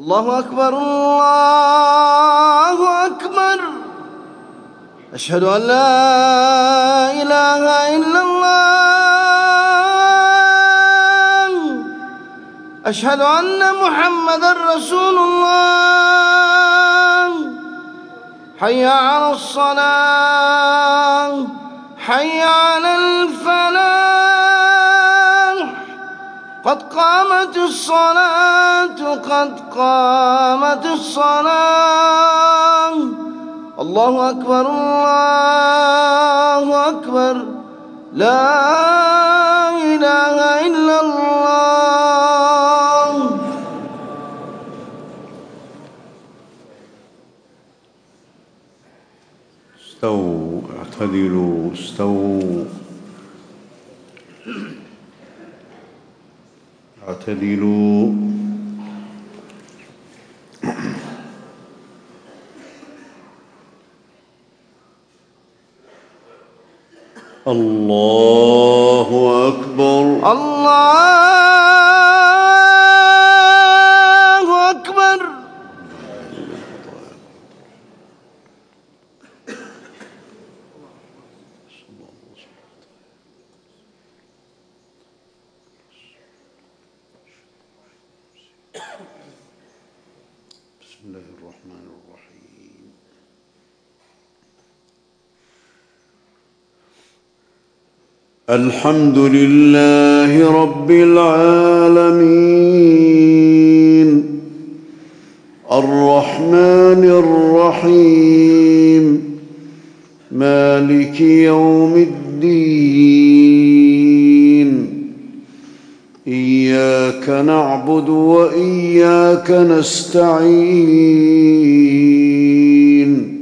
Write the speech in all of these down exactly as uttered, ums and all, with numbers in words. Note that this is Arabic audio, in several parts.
الله أكبر الله أكبر. أشهد أن لا إله إلا الله. أشهد أن محمدًا رسول الله. حي على الصلاة، حي على الفلاح. قد قامت الصلاة، قد قامت الصلاة. الله أكبر الله أكبر. لا إله إلا الله. استووا، اعتدلوا، استووا، اعتدلوا. الله أكبر الله أكبر. بسم الله الرحمن الرحيم. الحمد لله رب العالمين، الرحمن الرحيم، مالك يوم الدين. إياك نعبد وإياك نستعين.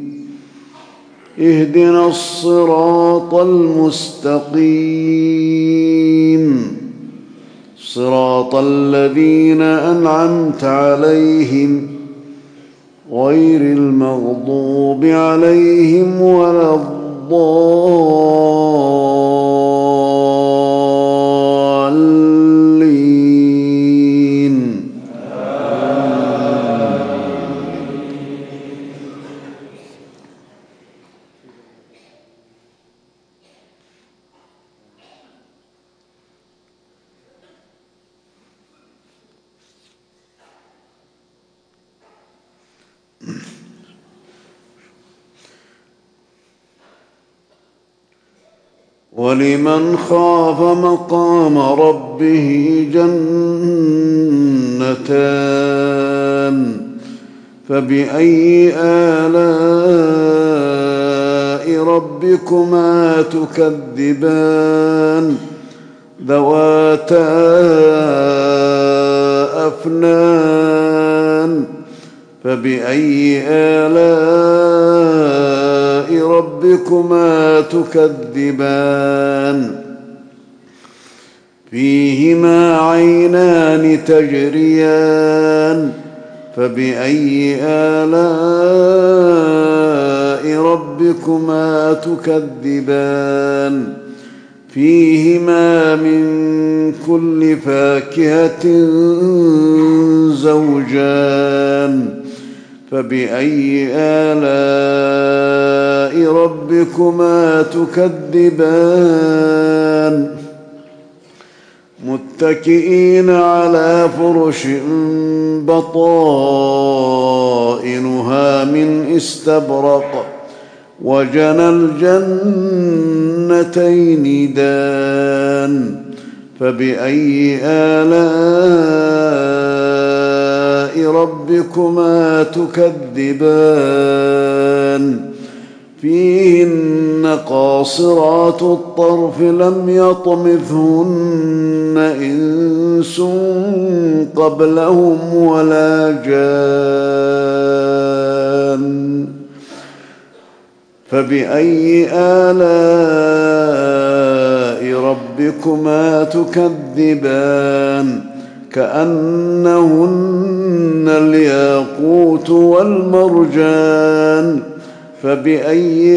اهدنا الصراط المستقيم، صراط الذين أنعمت عليهم غير المغضوب عليهم ولا الضالين. ولمن خاف مقام ربه جنتان، فبأي آلاء ربكما تكذبان؟ ذواتا أفنان. فبأي آلاء ربكما تكذبان؟ فيهما عينان تجريان. فبأي آلاء ربكما تكذبان؟ فيهما من كل فاكهة زوجان. فبأي آلاء ربكما تكذبان؟ متكئين على فرش بطائنها من استبرق، وجنى الجنتين دان. فبأي آلاء ربكما تكذبان؟ فيهن قاصرات الطرف لم يطمثهن إنس قبلهم ولا جان. فبأي آلاء ربكما تكذبان؟ كأنهن الياقوت والمرجان. فبأي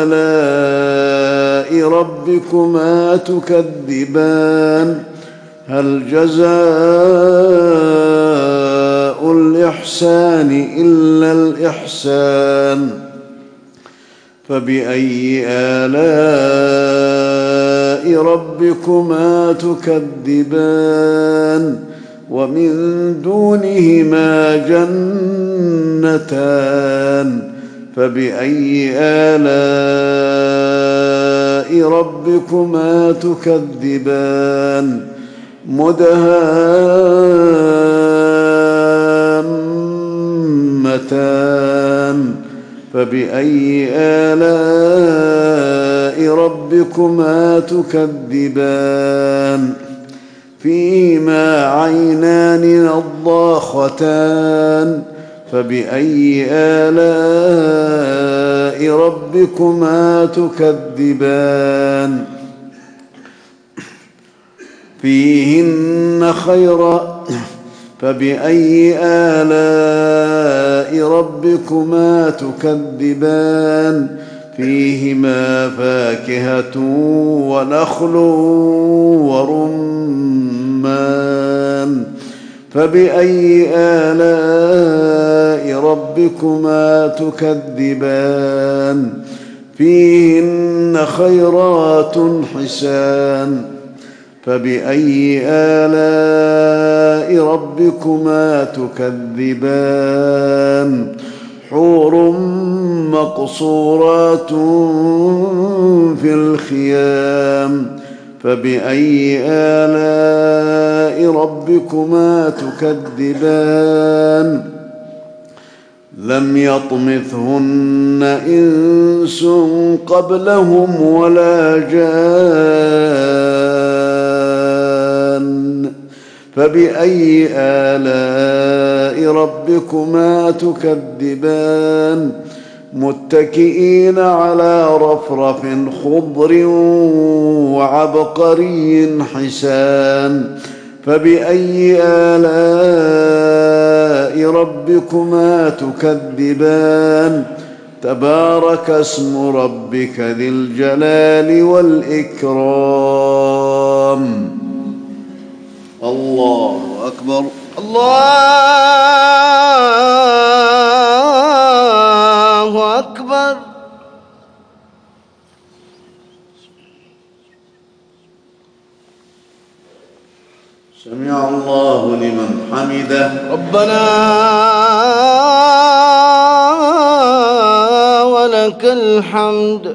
آلاء ربكما تكذبان؟ هل جزاء الإحسان إلا الإحسان فبأي آلاء ربكما تكذبان ومن دونهما جنتان فبأي آلاء ربكما تكذبان مدهامتان فبأي آلاء ربكما تكذبان فيهما عينان نضاختان فبأي آلاء ربكما تكذبان فيهن خيرات فبأي آلاء ربكما تكذبان فيهما فاكهة ونخل ورمان فبأي آلاء ربكما تكذبان فيهن خيرات حسان فبأي آلاء ربكما تكذبان حور مقصورات في الخيام فبأي آلاء ربكما تكذبان لم يطمثهن إنس قبلهم ولا جان فبأي آلاء ربكما تكذبان متكئين على رفرف خضر وعبقري حسان فبأي آلاء ربكما تكذبان تبارك اسم ربك ذي الجلال والإكرام الله أكبر الله أكبر سمع الله لمن حمده ربنا ولك الحمد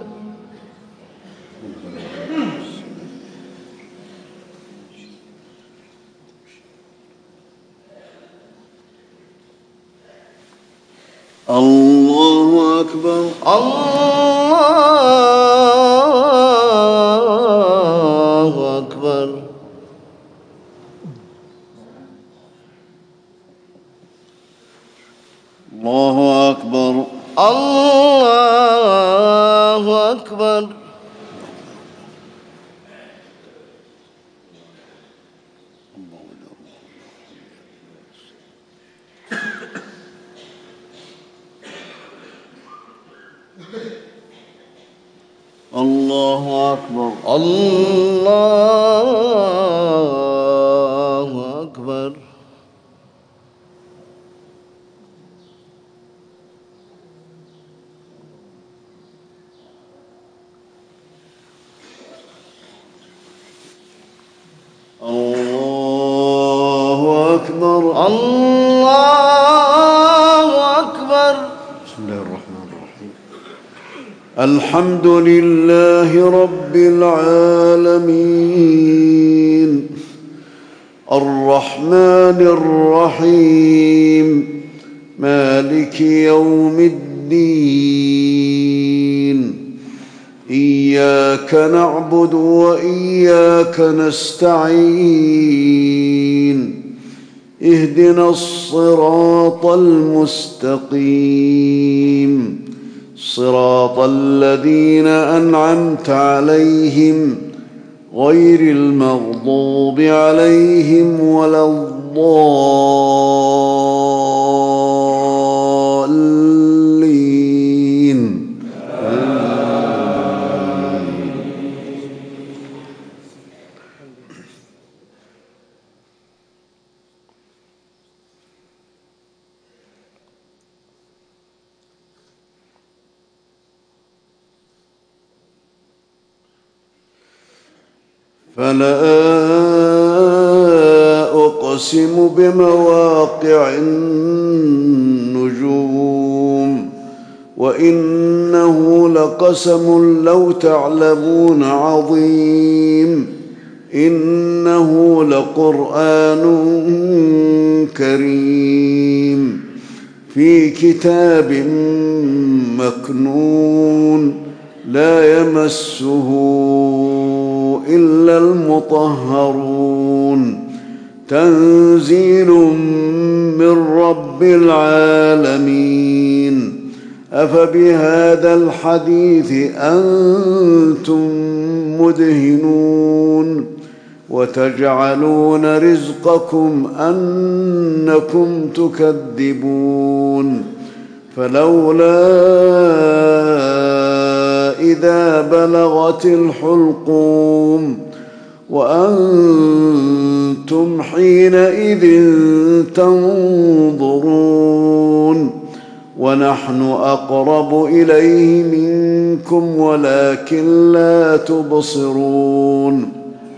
الله أكبر الله أكبر الله أكبر الله أكبر الله أكبر الله أكبر الله أكبر الله أكبر بسم الله الرحمن الرحيم الحمد لله رب العالمين الرحمن الرحيم مالك يوم الدين إياك نعبد وإياك نستعين اهدنا الصراط المستقيم صراط الذين أنعمت عليهم غير المغضوب عليهم ولا الضالين فلا أقسم بمواقع النجوم وإنه لقسم لو تعلمون عظيم إنه لقرآن كريم في كتاب مكنون لا يمسه إلا المطهرون تنزيل من رب العالمين أفبهذا الحديث أنتم مدهنون وتجعلون رزقكم أنكم تكذبون فلولا إذا بلغت الحلقوم وأنتم حينئذ تنظرون ونحن أقرب إليه منكم ولكن لا تبصرون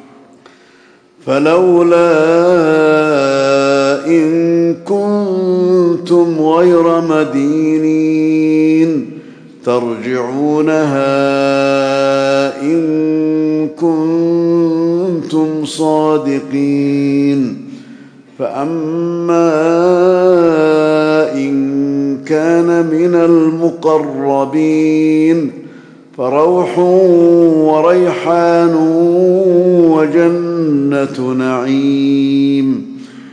فلولا إن كنتم غير مدينين ترجعونها إن كنتم صادقين فأما إن كان من المقربين فروح وريحان وجنة نعيم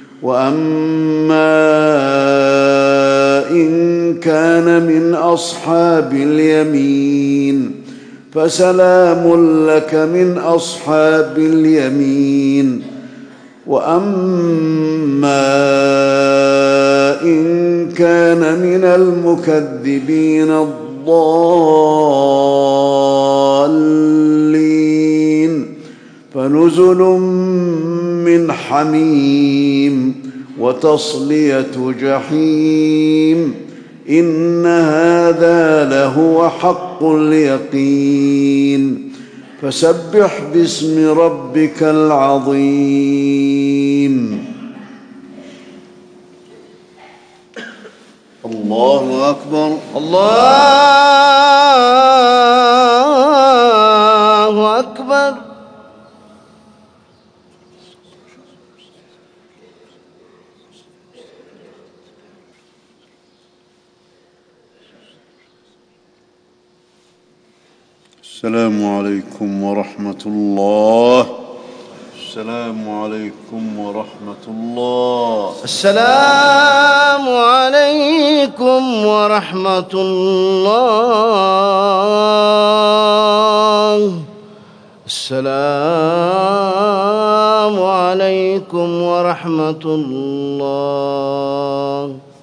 وأما إن كان من أصحاب اليمين فسلام لك من أصحاب اليمين وأما إن كان من المكذبين الضالين فنزل من حميم وتصلية جحيم إن هذا لهو حق اليقين فسبح باسم ربك العظيم الله أكبر الله أكبر السلام عليكم ورحمة الله السلام عليكم ورحمة الله السلام عليكم ورحمة الله السلام عليكم ورحمة الله